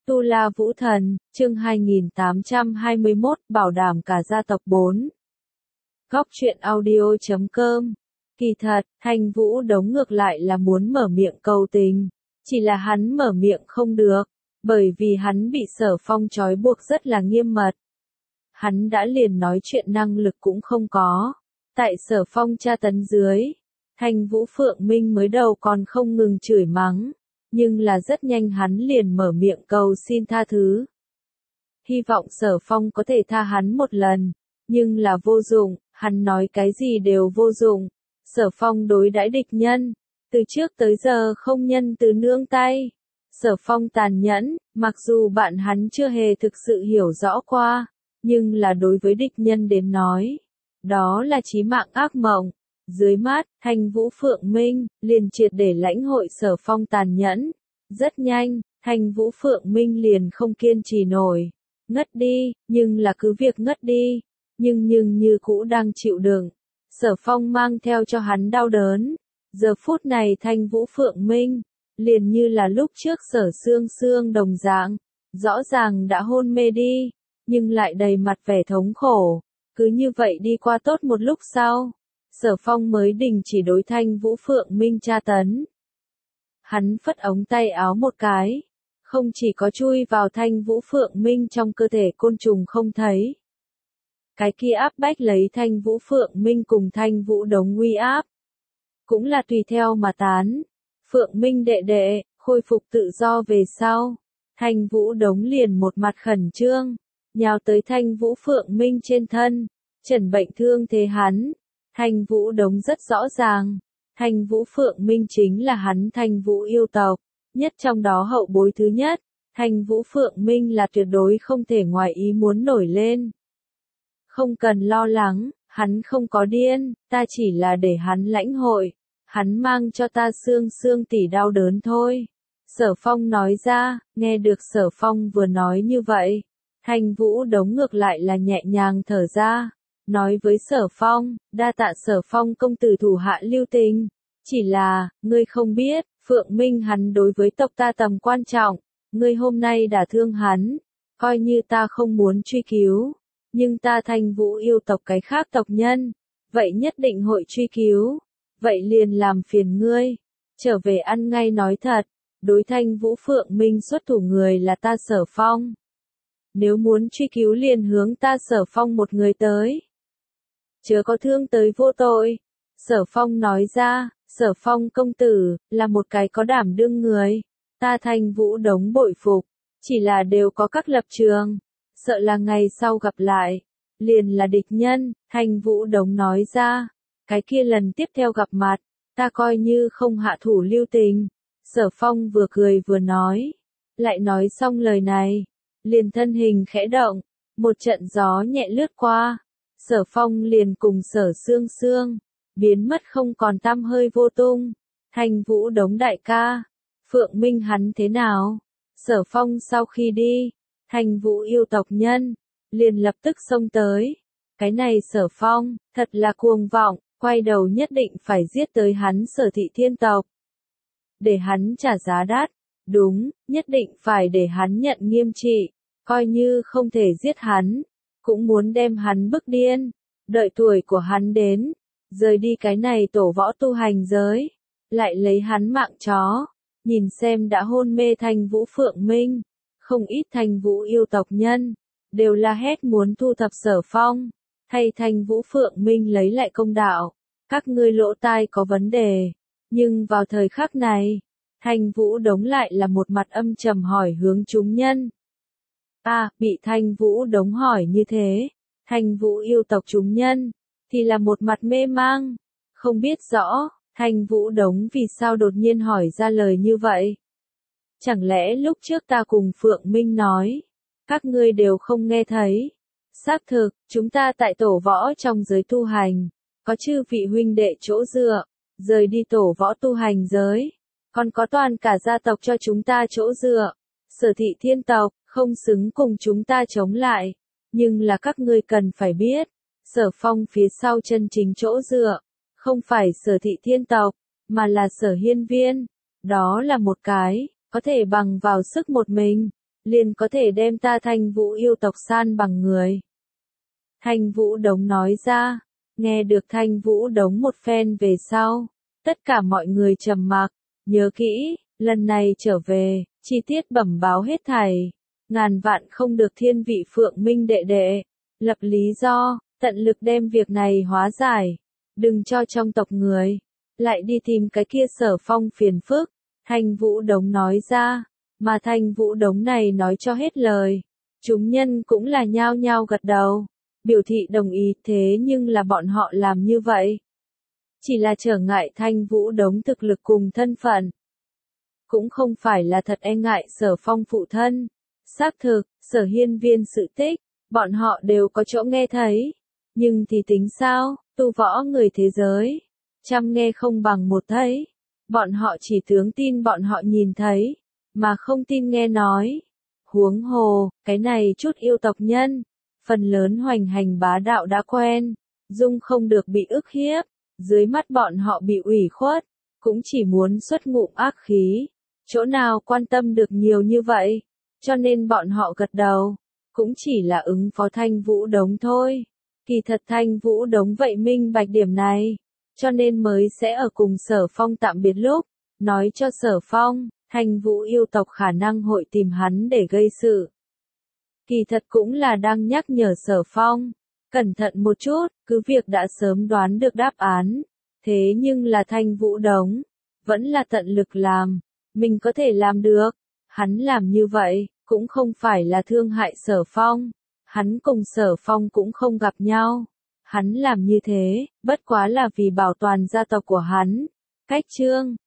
Tu La Vũ Thần, chương 2821, bảo đảm cả gia tộc 4. Góc truyện audio.com. Kỳ thật, Thanh Vũ Đống ngược lại là muốn mở miệng cầu tình, chỉ là hắn mở miệng không được, bởi vì hắn bị Sở Phong trói buộc rất là nghiêm mật. Hắn đã liền nói chuyện năng lực cũng không có. Tại Sở Phong tra tấn dưới, Thanh Vũ Phượng Minh mới đầu còn không ngừng chửi mắng, nhưng là rất nhanh hắn liền mở miệng cầu xin tha thứ. Hy vọng Sở Phong có thể tha hắn một lần, nhưng là vô dụng, hắn nói cái gì đều vô dụng. Sở Phong đối đãi địch nhân, từ trước tới giờ không nhân từ nương tay. Sở Phong tàn nhẫn, mặc dù bạn hắn chưa hề thực sự hiểu rõ qua, nhưng là đối với địch nhân đến nói, đó là chí mạng ác mộng. Dưới mắt, Thanh Vũ Phượng Minh liền triệt để lãnh hội Sở Phong tàn nhẫn. Rất nhanh, Thanh Vũ Phượng Minh liền không kiên trì nổi, ngất đi, nhưng là cứ việc ngất đi, nhưng như cũ đang chịu đựng. Sở Phong mang theo cho hắn đau đớn. Giờ phút này Thanh Vũ Phượng Minh liền như là lúc trước Sở Sương đồng dạng, rõ ràng đã hôn mê đi, nhưng lại đầy mặt vẻ thống khổ. Cứ như vậy đi qua tốt một lúc sau, Sở Phong mới đình chỉ đối Thanh Vũ Phượng Minh tra tấn. Hắn phất ống tay áo một cái, không chỉ có chui vào Thanh Vũ Phượng Minh trong cơ thể côn trùng không thấy. Cái kia áp bách lấy Thanh Vũ Phượng Minh cùng Thanh Vũ Đống uy áp, cũng là tùy theo mà tán. Phượng Minh đệ đệ, khôi phục tự do về sau, Thanh Vũ Đống liền một mặt khẩn trương, nhào tới Thanh Vũ Phượng Minh trên thân, trần bệnh thương thế hắn. Thanh Vũ Đống rất rõ ràng, Thanh Vũ Phượng Minh chính là hắn Thanh Vũ yêu tộc, nhất trong đó hậu bối thứ nhất. Thanh Vũ Phượng Minh là tuyệt đối không thể ngoài ý muốn nổi lên. Không cần lo lắng, hắn không có điên, ta chỉ là để hắn lãnh hội, hắn mang cho ta xương tỉ đau đớn thôi. Sở Phong nói ra, nghe được Sở Phong vừa nói như vậy, Thanh Vũ Đống ngược lại là nhẹ nhàng thở ra. Nói với Sở Phong, đa tạ Sở Phong công tử thủ hạ lưu tình, chỉ là, ngươi không biết, Phượng Minh hắn đối với tộc ta tầm quan trọng, ngươi hôm nay đả thương hắn, coi như ta không muốn truy cứu, nhưng ta Thanh Vũ yêu tộc cái khác tộc nhân, vậy nhất định hội truy cứu, vậy liền làm phiền ngươi, trở về ăn ngay nói thật, đối Thanh Vũ Phượng Minh xuất thủ người là ta Sở Phong. Nếu muốn truy cứu liền hướng ta Sở Phong một người tới. Chớ có thương tới vô tội. Sở Phong nói ra, Sở Phong công tử, là một cái có đảm đương người. Ta Thanh Vũ Đống bội phục, chỉ là đều có các lập trường. Sợ là ngày sau gặp lại, liền là địch nhân. Thanh Vũ Đống nói ra, cái kia lần tiếp theo gặp mặt, ta coi như không hạ thủ lưu tình. Sở Phong vừa cười vừa nói, lại nói xong lời này, liền thân hình khẽ động, một trận gió nhẹ lướt qua. Sở Phong liền cùng Sở Sương biến mất không còn tăm hơi vô tung. Thanh Vũ Đống đại ca, Phượng Minh hắn thế nào? Sở Phong sau khi đi, Thanh Vũ yêu tộc nhân liền lập tức xông tới. Cái này Sở Phong, thật là cuồng vọng, quay đầu nhất định phải giết tới hắn Sở thị thiên tộc. Để hắn trả giá đắt, đúng, nhất định phải để hắn nhận nghiêm trị, coi như không thể giết hắn, cũng muốn đem hắn bức điên, đợi tuổi của hắn đến, rời đi cái này tổ võ tu hành giới, lại lấy hắn mạng chó, nhìn xem đã hôn mê Thanh Vũ Phượng Minh, không ít Thanh Vũ yêu tộc nhân, đều la hét muốn thu thập Sở Phong, thay Thanh Vũ Phượng Minh lấy lại công đạo, các ngươi lỗ tai có vấn đề, nhưng vào thời khắc này, Thanh Vũ Đống lại là một mặt âm trầm hỏi hướng chúng nhân. Bị Thanh Vũ Đống hỏi như thế, Thanh Vũ yêu tộc chúng nhân, thì là một mặt mê mang, không biết rõ, Thanh Vũ Đống vì sao đột nhiên hỏi ra lời như vậy. Chẳng lẽ lúc trước ta cùng Phượng Minh nói, các ngươi đều không nghe thấy. Xác thực, chúng ta tại tổ võ trong giới tu hành, có chư vị huynh đệ chỗ dựa, rời đi tổ võ tu hành giới, còn có toàn cả gia tộc cho chúng ta chỗ dựa. Sở thị thiên tộc, không xứng cùng chúng ta chống lại, nhưng là các ngươi cần phải biết, Sở Phong phía sau chân chính chỗ dựa, không phải Sở thị thiên tộc, mà là Sở Hiên Viên, đó là một cái, có thể bằng vào sức một mình, liền có thể đem ta Thanh Vũ yêu tộc san bằng người. Thanh Vũ Đống nói ra, nghe được Thanh Vũ Đống một phen về sau, tất cả mọi người trầm mặc, nhớ kỹ, lần này trở về, chi tiết bẩm báo hết thảy, ngàn vạn không được thiên vị Phượng Minh đệ đệ, lập lý do, tận lực đem việc này hóa giải, đừng cho trong tộc người, lại đi tìm cái kia Sở Phong phiền phức, Thanh Vũ Đống nói ra, mà Thanh Vũ Đống này nói cho hết lời, chúng nhân cũng là nhao nhao gật đầu, biểu thị đồng ý, thế nhưng là bọn họ làm như vậy, chỉ là trở ngại Thanh Vũ Đống thực lực cùng thân phận, cũng không phải là thật e ngại Sở Phong phụ thân. Xác thực, Sở Hiên Viên sự tích, bọn họ đều có chỗ nghe thấy, nhưng thì tính sao, tu võ người thế giới, trăm nghe không bằng một thấy, bọn họ chỉ tướng tin bọn họ nhìn thấy, mà không tin nghe nói. Huống hồ, cái này chút yêu tộc nhân, phần lớn hoành hành bá đạo đã quen, dung không được bị ức hiếp, dưới mắt bọn họ bị ủy khuất, cũng chỉ muốn xuất ngụm ác khí, chỗ nào quan tâm được nhiều như vậy, cho nên bọn họ gật đầu, cũng chỉ là ứng phó Thanh Vũ Đống thôi. Kỳ thật Thanh Vũ Đống vậy minh bạch điểm này, cho nên mới sẽ ở cùng Sở Phong tạm biệt lúc, nói cho Sở Phong, Thanh Vũ yêu tộc khả năng hội tìm hắn để gây sự. Kỳ thật cũng là đang nhắc nhở Sở Phong, cẩn thận một chút, cứ việc đã sớm đoán được đáp án, thế nhưng là Thanh Vũ Đống, vẫn là tận lực làm, mình có thể làm được, hắn làm như vậy, cũng không phải là thương hại Sở Phong, hắn cùng Sở Phong cũng không gặp nhau, hắn làm như thế, bất quá là vì bảo toàn gia tộc của hắn. Cách chương